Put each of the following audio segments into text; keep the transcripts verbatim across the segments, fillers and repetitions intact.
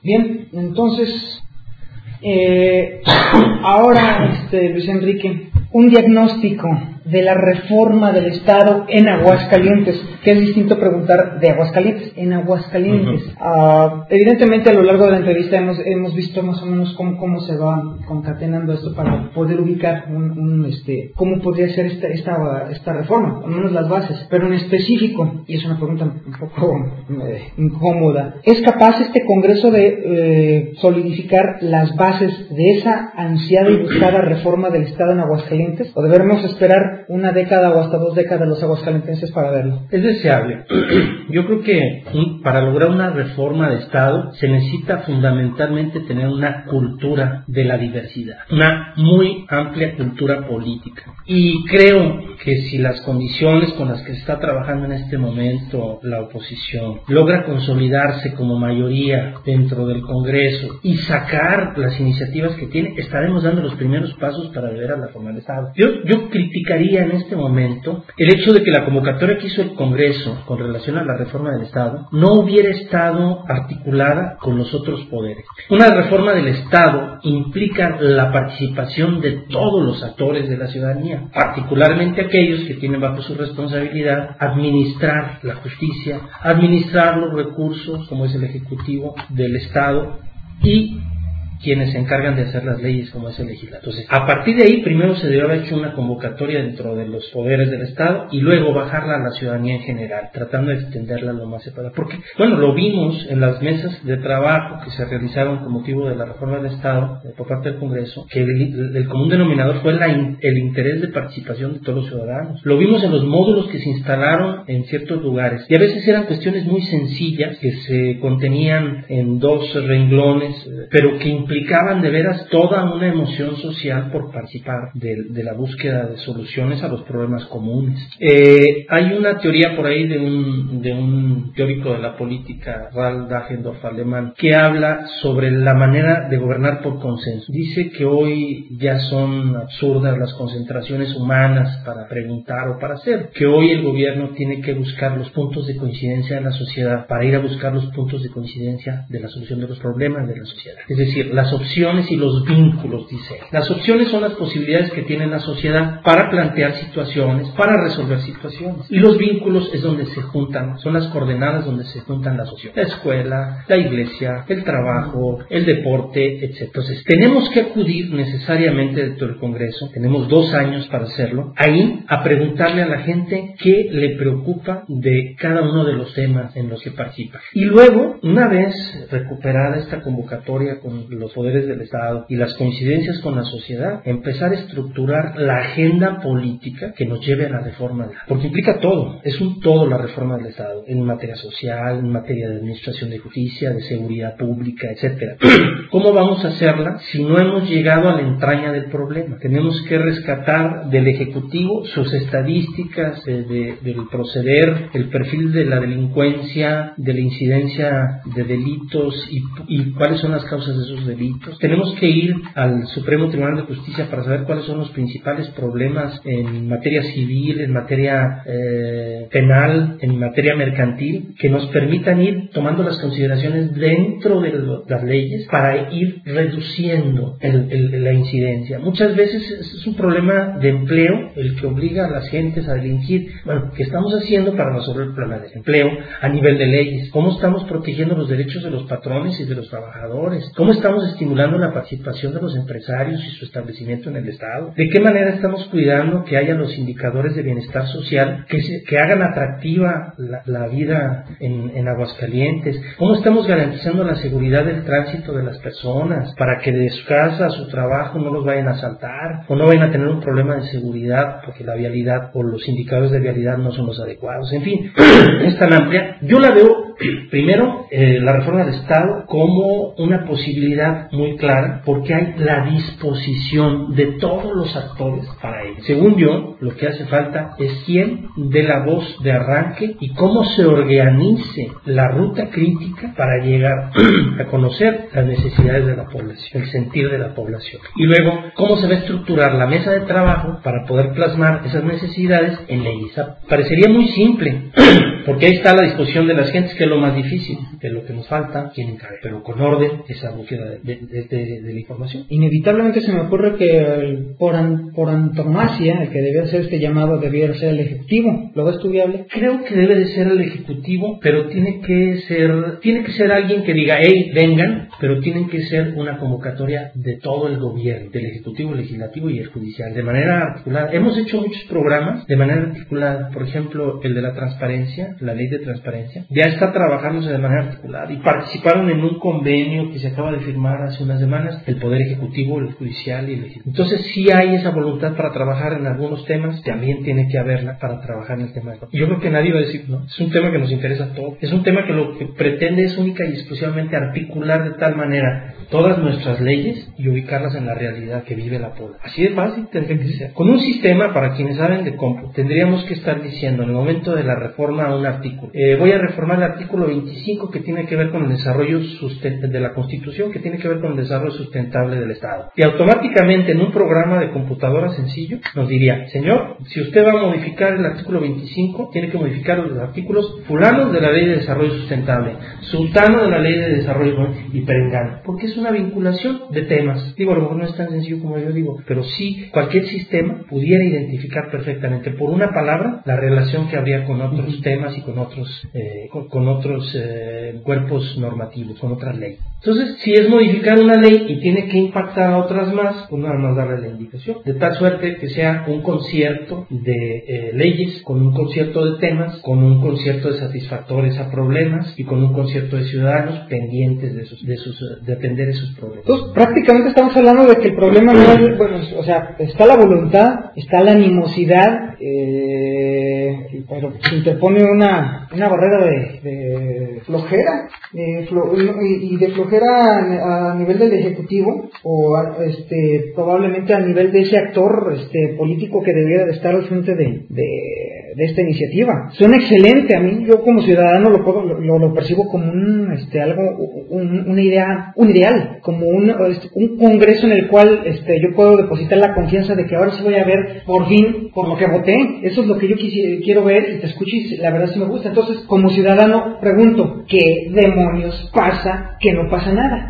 Bien, entonces, eh, ahora, este, Luis Enrique, un diagnóstico de la reforma del Estado en Aguascalientes, que es distinto preguntar de Aguascalientes, en Aguascalientes. Uh-huh. Uh, evidentemente a lo largo de la entrevista hemos, hemos visto más o menos cómo, cómo se va concatenando esto para poder ubicar un, un, este, cómo podría ser esta, esta, esta reforma, al menos las bases, pero en específico, y es una pregunta un poco eh, incómoda, ¿es capaz este Congreso de eh, solidificar las bases de esa ansiada y buscada reforma del Estado en Aguascalientes? ¿O debemos esperar una década o hasta dos décadas los aguascalentenses para verlo? Es deseable. Yo creo que para lograr una reforma de Estado se necesita fundamentalmente tener una cultura de la diversidad, una muy amplia cultura política. Y creo que si las condiciones con las que se está trabajando en este momento la oposición logra consolidarse como mayoría dentro del Congreso y sacar las iniciativas que tiene, estaremos dando los primeros pasos para volver a la reforma del Estado. Yo, yo criticaría en este momento el hecho de que la convocatoria que hizo el Congreso con relación a la reforma del Estado no hubiera estado articulada con los otros poderes. Una reforma del Estado implica la participación de todos los actores de la ciudadanía, particularmente aquellos que tienen bajo su responsabilidad administrar la justicia, administrar los recursos, como es el Ejecutivo del Estado, y quienes se encargan de hacer las leyes, como es el legislador. Entonces, a partir de ahí, primero se debe haber hecho una convocatoria dentro de los poderes del Estado y luego bajarla a la ciudadanía en general, tratando de extenderla lo más separada. Porque, bueno, lo vimos en las mesas de trabajo que se realizaron con motivo de la reforma del Estado eh, por parte del Congreso, que el, el común denominador fue la, el interés de participación de todos los ciudadanos. Lo vimos en los módulos que se instalaron en ciertos lugares, y a veces eran cuestiones muy sencillas que se contenían en dos renglones, eh, pero que implicaban de veras toda una emoción social por participar de, de la búsqueda de soluciones a los problemas comunes. Eh, hay una teoría por ahí de un, de un teórico de la política, Ralph Dahrendorf, alemán, que habla sobre la manera de gobernar por consenso. Dice que hoy ya son absurdas las concentraciones humanas para preguntar o para hacer, que hoy el gobierno tiene que buscar los puntos de coincidencia de la sociedad para ir a buscar los puntos de coincidencia de la solución de los problemas de la sociedad. Es decir, las opciones y los vínculos, dice. Las opciones son las posibilidades que tiene la sociedad para plantear situaciones, para resolver situaciones. Y los vínculos es donde se juntan, son las coordenadas donde se juntan las opciones. La escuela, la iglesia, el trabajo, el deporte, etcétera. Entonces, tenemos que acudir necesariamente dentro del Congreso, tenemos dos años para hacerlo, ahí a preguntarle a la gente qué le preocupa de cada uno de los temas en los que participa. Y luego, una vez recuperada esta convocatoria con los poderes del Estado y las coincidencias con la sociedad, empezar a estructurar la agenda política que nos lleve a la reforma, porque implica todo, es un todo la reforma del Estado, en materia social, en materia de administración de justicia, de seguridad pública, etcétera. ¿Cómo vamos a hacerla si no hemos llegado a la entraña del problema? Tenemos que rescatar del Ejecutivo sus estadísticas de, de, del proceder, el perfil de la delincuencia, de la incidencia de delitos y, y cuáles son las causas de esos delitos. Tenemos que ir al Supremo Tribunal de Justicia para saber cuáles son los principales problemas en materia civil, en materia eh, penal, en materia mercantil, que nos permitan ir tomando las consideraciones dentro de lo, las leyes para ir reduciendo el, el, la incidencia. Muchas veces es un problema de empleo el que obliga a las gentes a delinquir. Bueno, ¿qué estamos haciendo para resolver el problema del empleo a nivel de leyes? ¿Cómo estamos protegiendo los derechos de los patrones y de los trabajadores? ¿Cómo estamos estimulando la participación de los empresarios y su establecimiento en el Estado? ¿De qué manera estamos cuidando que haya los indicadores de bienestar social que, se, que hagan atractiva la, la vida en, en Aguascalientes? ¿Cómo estamos garantizando la seguridad del tránsito de las personas para que de su casa a su trabajo no los vayan a asaltar o no vayan a tener un problema de seguridad porque la vialidad o los indicadores de vialidad no son los adecuados? En fin, es tan amplia. Yo la veo primero, eh, la reforma del Estado como una posibilidad muy clara porque hay la disposición de todos los actores para ello. Según yo, lo que hace falta es quién dé la voz de arranque y cómo se organice la ruta crítica para llegar a conocer las necesidades de la población, el sentir de la población. Y luego, cómo se va a estructurar la mesa de trabajo para poder plasmar esas necesidades en leyes. Parecería muy simple, Porque ahí está la disposición de las gentes, que es lo más difícil, de lo que nos falta, tienen que haber, pero con orden, esa búsqueda de, de, de, de, de la información. Inevitablemente se me ocurre que el, por, an, por antonomasia, el que debía hacer este llamado debiera ser el Ejecutivo. ¿Lo ves tú viable? Creo que debe de ser el Ejecutivo, pero tiene que ser, tiene que ser alguien que diga, hey, vengan, pero tienen que ser una convocatoria de todo el gobierno, del Ejecutivo, el Legislativo y el Judicial, de manera articulada. Hemos hecho muchos programas de manera articulada, por ejemplo, el de la transparencia, la ley de transparencia, ya está trabajándose de manera articulada y participaron en un convenio que se acaba de firmar hace unas semanas el Poder Ejecutivo, el Judicial y el Legislativo. Entonces sí hay esa voluntad para trabajar en algunos temas, también tiene que haberla para trabajar en el tema de... Yo creo que nadie va a decir, no, es un tema que nos interesa a todos, es un tema que lo que pretende es única y exclusivamente articular de tal manera todas nuestras leyes y ubicarlas en la realidad que vive la población. Así de fácil tendría que ser. Con un sistema, para quienes saben de cómputo, tendríamos que estar diciendo en el momento de la reforma a un artículo, eh, voy a reformar el artículo veinticinco que tiene que ver con el desarrollo sustentable de la Constitución, que tiene que ver con el desarrollo sustentable del Estado. Y automáticamente en un programa de computadora sencillo nos diría, señor, si usted va a modificar el artículo veinticinco, tiene que modificar los artículos fulanos de la Ley de Desarrollo Sustentable, sultano de la Ley de Desarrollo y perengano, porque es una vinculación de temas. Digo, a lo mejor no es tan sencillo como yo digo, pero sí cualquier sistema pudiera identificar perfectamente por una palabra la relación que habría con otros temas y con otros eh, con, con otros eh, cuerpos normativos, con otras leyes. Entonces, si es modificar una ley y tiene que impactar a otras más, pues nada más darle la indicación, de tal suerte que sea un concierto de eh, leyes, con un concierto de temas, con un concierto de satisfactores a problemas y con un concierto de ciudadanos pendientes de sus, de sus de atender esos problemas. Entonces, prácticamente estamos hablando de que el problema no es, bueno, o sea, está la voluntad, está la animosidad, eh, pero se interpone una, una barrera de, de flojera, de flo, y de flojera a, a nivel del Ejecutivo, o a, este, probablemente a nivel de ese actor este, político que debiera de estar al frente de, de, de esta iniciativa. Suena excelente, a mí, yo como ciudadano lo, puedo, lo, lo percibo como un, este, algo, un, una idea, un ideal, como un, este, un congreso en el cual este, yo puedo depositar la confianza de que ahora sí voy a ver por fin por lo que voté. Eso es lo que yo quisiera, quiero ver, y te escucho y la verdad sí me gusta. Entonces, como ciudadano, pregunto, ¿qué demonios pasa que no pasa nada?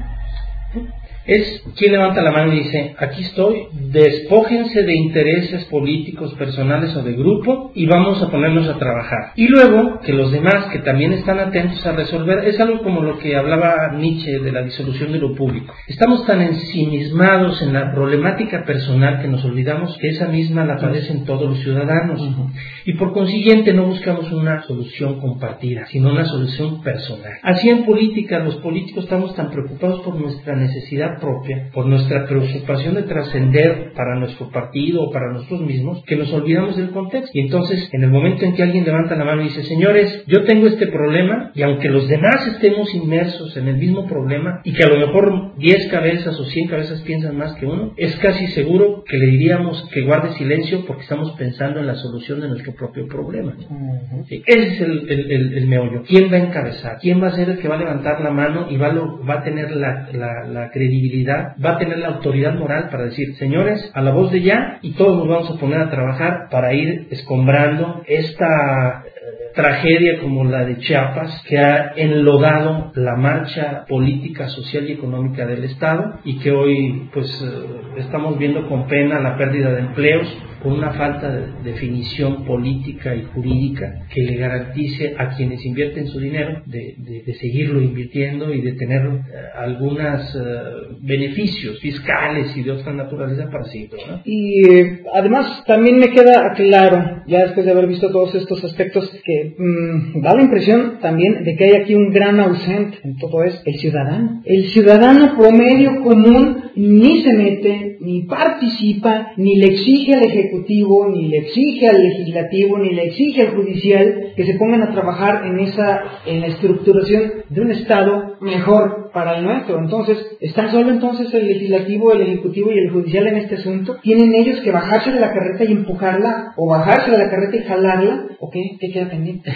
Es quien levanta la mano y dice, aquí estoy, despójense de intereses políticos, personales o de grupo y vamos a ponernos a trabajar. Y luego, que los demás, que también están atentos a resolver, es algo como lo que hablaba Nietzsche de la disolución de lo público. Estamos tan ensimismados en la problemática personal que nos olvidamos que esa misma la padecen todos los ciudadanos. Uh-huh. Y por consiguiente no buscamos una solución compartida, sino una solución personal. Así en política, los políticos estamos tan preocupados por nuestra necesidad propia, por nuestra preocupación de trascender para nuestro partido o para nosotros mismos, que nos olvidamos del contexto. Y entonces, en el momento en que alguien levanta la mano y dice, señores, yo tengo este problema, y aunque los demás estemos inmersos en el mismo problema, y que a lo mejor diez cabezas o cien cabezas piensan más que uno, es casi seguro que le diríamos que guarde silencio porque estamos pensando en la solución de nuestro propio problema. Uh-huh. Sí, ese es el, el, el, el meollo. ¿Quién va a encabezar? ¿Quién va a ser el que va a levantar la mano y va a, lo, va a tener la, la, la credibilidad, va a tener la autoridad moral para decir, señores, a la voz de ya, y todos nos vamos a poner a trabajar para ir escombrando esta eh, tragedia como la de Chiapas, que ha enlodado la marcha política, social y económica del Estado, y que hoy pues eh, estamos viendo con pena la pérdida de empleos por una falta de definición política y jurídica que le garantice a quienes invierten su dinero de, de, de seguirlo invirtiendo y de tener eh, algunos eh, beneficios fiscales y de otra naturaleza para seguirlo, ¿no? Y eh, además también me queda claro, ya después de haber visto todos estos aspectos, que mmm, da la impresión también de que hay aquí un gran ausente en todo esto, el ciudadano. El ciudadano promedio común ni se mete, ni participa, ni le exige al Ejecutivo, ni le exige al Legislativo, ni le exige al Judicial que se pongan a trabajar en esa, en la estructuración de un Estado mejor para el nuestro. Entonces, ¿están solo entonces el Legislativo, el Ejecutivo y el Judicial en este asunto? ¿Tienen ellos que bajarse de la carreta y empujarla? ¿O bajarse de la carreta y jalarla? ¿O qué? ¿Qué queda pendiente?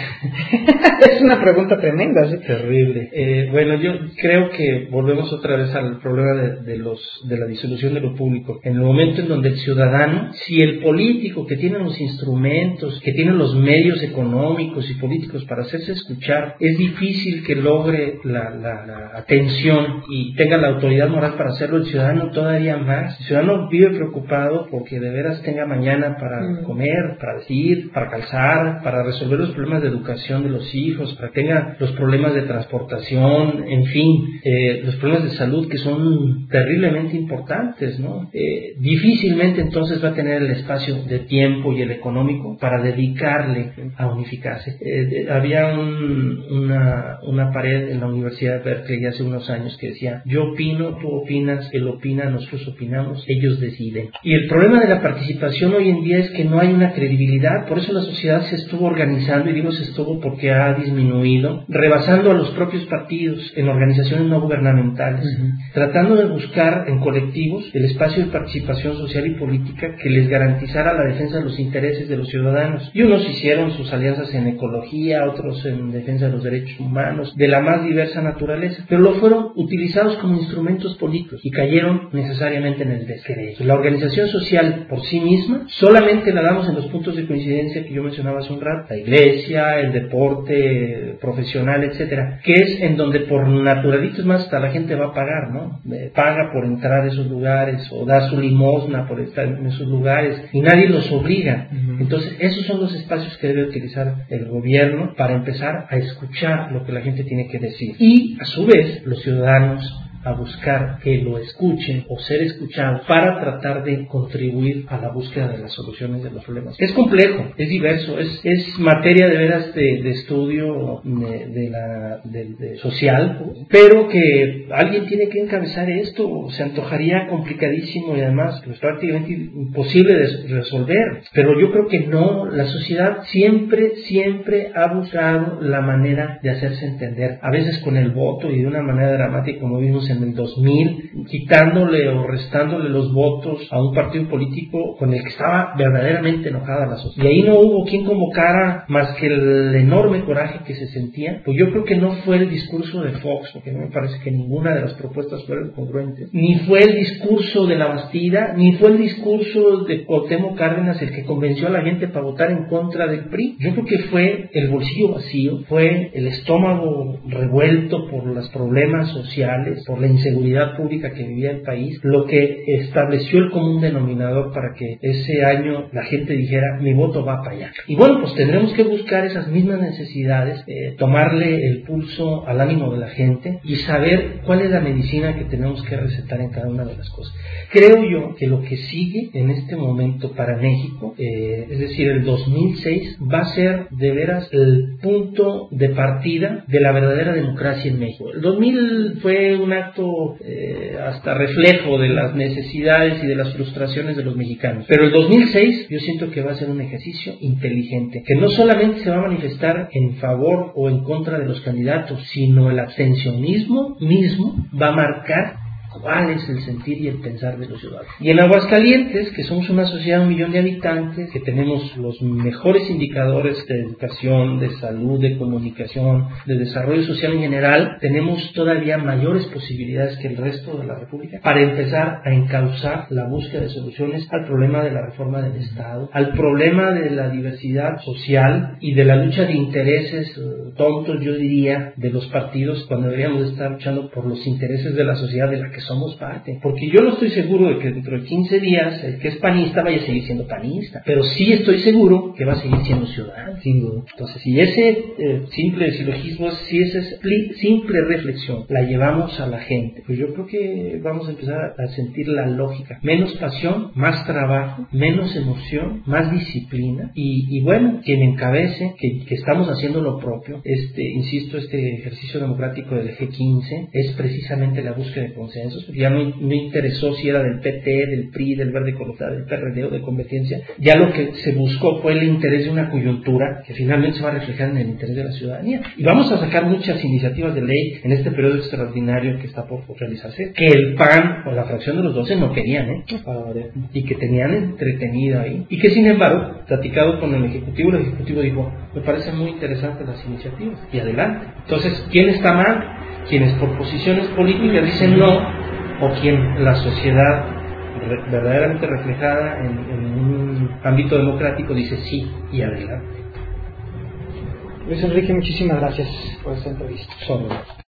Es una pregunta tremenda, ¿sí? Terrible. Eh, bueno, yo creo que volvemos otra vez al problema de, de los de la disolución de lo público, en el momento en donde el ciudadano, si el político que tiene los instrumentos, que tiene los medios económicos y políticos para hacerse escuchar, es difícil que logre la, la, la atención y tenga la autoridad moral para hacerlo, el ciudadano todavía más. El ciudadano vive preocupado porque de veras tenga mañana para mm. comer, para vestir, para calzar, para resolver los problemas de educación de los hijos, para que tenga los problemas de transportación, en fin, eh, los problemas de salud que son terriblemente importantes, ¿no? Eh, difícilmente entonces va a tener el espacio de tiempo y el económico para dedicarle a unificarse. Eh, había un, una, una pared en la Universidad de Berkeley hace unos años que decía: yo opino, tú opinas, él opina, nosotros opinamos, ellos deciden. Y el problema de la participación hoy en día es que no hay una credibilidad, por eso la sociedad se estuvo organizando, y digo se estuvo porque ha disminuido, rebasando a los propios partidos en organizaciones no gubernamentales, uh-huh. tratando de buscar en colectivos el espacio de participación social y política que les garantizara la defensa de los intereses de los ciudadanos. Y unos hicieron sus alianzas en ecología, otros en defensa de los derechos humanos, de la más diversa naturaleza, pero lo fueron utilizados como instrumentos políticos y cayeron necesariamente en el descrédito. La organización social por sí misma solamente la damos en los puntos de coincidencia que yo mencionaba hace un rato: la iglesia, el deporte profesional, etcétera, que es en donde por naturalitos más hasta la gente va a pagar, ¿no? Eh, paga por entrar a esos lugares o da su limosna por estar en esos lugares y nadie los obliga. Uh-huh. Entonces esos son los espacios que debe utilizar el gobierno para empezar a escuchar lo que la gente tiene que decir, y a su vez los ciudadanos a buscar que lo escuchen o ser escuchados para tratar de contribuir a la búsqueda de las soluciones de los problemas. Es complejo, es diverso, es, es materia de veras de, de estudio de, de la de, de social, pero que alguien tiene que encabezar esto. Se antojaría complicadísimo y además pues, prácticamente imposible de resolver, pero yo creo que no. La sociedad siempre, siempre ha buscado la manera de hacerse entender, a veces con el voto y de una manera dramática, como vimos en el dos mil, quitándole o restándole los votos a un partido político con el que estaba verdaderamente enojada la sociedad. Y ahí no hubo quien convocara más que el enorme coraje que se sentía. Pues yo creo que no fue el discurso de Fox, porque no me parece que ninguna de las propuestas fueron congruentes, ni fue el discurso de la Bastida, ni fue el discurso de Cuauhtémoc Cárdenas el que convenció a la gente para votar en contra del P R I. Yo creo que fue el bolsillo vacío, fue el estómago revuelto por los problemas sociales, por la inseguridad pública que vivía el país, lo que estableció el común denominador para que ese año la gente dijera: mi voto va para allá. Y bueno, pues tendremos que buscar esas mismas necesidades, eh, tomarle el pulso al ánimo de la gente y saber cuál es la medicina que tenemos que recetar en cada una de las cosas. Creo yo que lo que sigue en este momento para México, eh, es decir, el dos mil seis, va a ser de veras el punto de partida de la verdadera democracia en México. El dos mil fue un acto eh, hasta reflejo de las necesidades y de las frustraciones de los mexicanos, pero el dos mil seis yo siento que va a ser un ejercicio inteligente, que no solamente se va a manifestar en favor o en contra de los candidatos, sino el abstencionismo mismo va a marcar cuál es el sentir y el pensar de los ciudadanos. Y en Aguascalientes, que somos una sociedad de un millón de habitantes, que tenemos los mejores indicadores de educación, de salud, de comunicación, de desarrollo social en general, tenemos todavía mayores posibilidades que el resto de la República para empezar a encauzar la búsqueda de soluciones al problema de la reforma del Estado, al problema de la diversidad social y de la lucha de intereses uh, tontos, yo diría, de los partidos, cuando deberíamos estar luchando por los intereses de la sociedad de la que somos parte. Porque yo no estoy seguro de que dentro de quince días el que es panista vaya a seguir siendo panista, pero sí estoy seguro que va a seguir siendo ciudadano. Sí. Entonces, si ese eh, simple silogismo, si esa simple reflexión la llevamos a la gente, pues yo creo que vamos a empezar a sentir la lógica. Menos pasión, más trabajo, menos emoción, más disciplina y, y bueno, quien encabece, que, que estamos haciendo lo propio, este, insisto, este ejercicio democrático del G quince es precisamente la búsqueda de consenso. Ya no me interesó si era del P T, del P R I, del Verde Ecologista, del P R D o de Convergencia. Ya lo que se buscó fue el interés de una coyuntura que finalmente se va a reflejar en el interés de la ciudadanía. Y vamos a sacar muchas iniciativas de ley en este periodo extraordinario que está por realizarse, que el P A N o la fracción de los doce no querían, ¿eh? Y que tenían entretenido ahí. Y que sin embargo, platicado con el Ejecutivo, el Ejecutivo dijo: me parecen muy interesantes las iniciativas. Y adelante. Entonces, ¿quién está mal? Quienes por posiciones políticas dicen no, o quien la sociedad re- verdaderamente reflejada en, en un ámbito democrático dice sí y adelante. Luis Enrique, muchísimas gracias por esta entrevista. Solo.